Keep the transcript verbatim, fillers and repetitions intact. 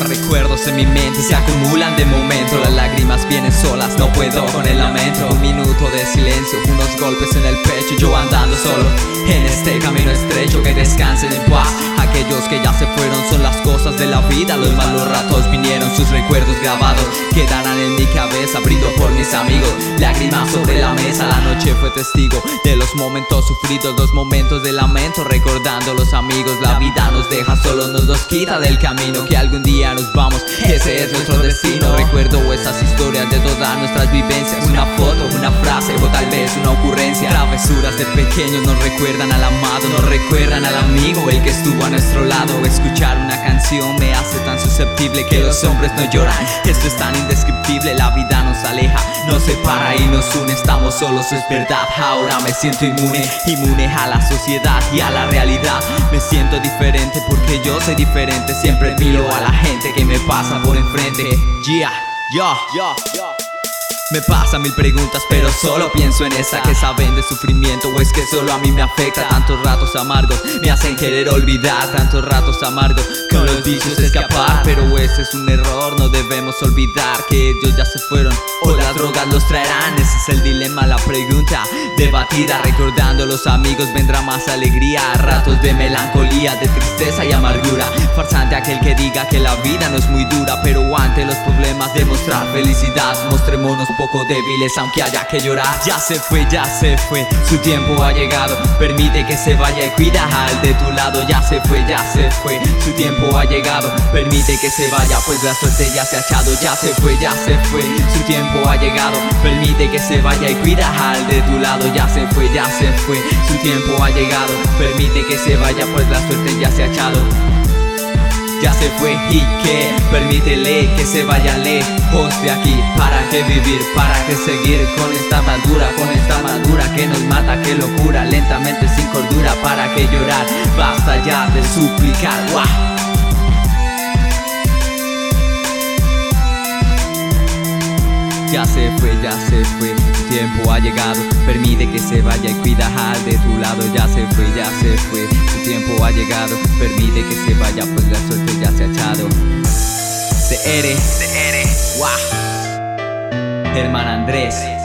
Los recuerdos en mi mente se acumulan de momento. Las lágrimas vienen solas, no puedo con el lamento. Un minuto de silencio, unos golpes en el pecho. Yo andando solo en este camino estrecho. Que descansen en paz aquellos que ya se fueron. Son las cosas de la vida, los malos ratos vinieron. Sus recuerdos grabados quedarán en mi cabeza. Brindo por mis amigos, lágrimas sobre la mesa. La noche fue testigo de los momentos sufridos, los momentos de lamento. Recordando los amigos, la vida nos deja solo, nos los quita del camino. Que algún día nos vamos, ese es nuestro destino. Recuerdo esas historias de todas nuestras vivencias. Una foto, una frase o tal vez una ocurrencia. Travesuras de pequeños nos recuerdan al amado, nos recuerdan al amigo, el que estuvo a nuestro lado. Escuchar una canción me hace tan susceptible que los hombres no lloran. Esto es tan indescriptible, la vida nos aleja, nos separa y nos une. Estamos solos, es verdad, ahora me siento inmune. Inmune a la sociedad y a la realidad. Me siento diferente porque yo soy diferente. Siempre miro a la gente que me pasa por enfrente. Yeah, yo, yo, yo. Me pasan mil preguntas pero solo pienso en esa. Que saben de sufrimiento o es que solo a mí me afecta. Tantos ratos amargos me hacen querer olvidar. Tantos ratos amargos con los vicios escapar. Pero ese es un error, no debemos olvidar que ellos ya se fueron o las drogas los traerán. Ese es el dilema, la pregunta debatida. Recordando los amigos vendrá más alegría. Ratos de melancolía, de tristeza y amargura. Farsante aquel que diga que la vida no es muy dura. Pero ante los problemas demostrar felicidad. Mostrémonos poco débiles aunque haya que llorar. Ya se fue, ya se fue, su tiempo ha llegado. Permite que se vaya y cuida al de tu lado. Ya se fue, ya se fue, su tiempo ha llegado. Permite que se vaya pues la suerte ya se ha echado. Ya se fue, ya se fue, su tiempo ha llegado. Permite que se vaya y cuida al de tu lado. Ya se fue, ya se fue, su tiempo ha llegado. Permite que se vaya pues la suerte ya se ha echado. Ya se fue y que permítele que se vaya lejos de aquí. ¿Para qué vivir? ¿Para qué seguir con esta amargura? Con esta amargura que nos mata, qué locura. Lentamente sin cordura, ¿para qué llorar? Basta ya de suplicar. ¡Wow! Ya se fue, ya se fue, su tiempo ha llegado. Permite que se vaya y cuida al de tu lado. Ya se fue, ya se fue, su tiempo ha llegado. Permite que se vaya pues la suerte ya se ha echado. C R, C R, wow. Herman Andrés.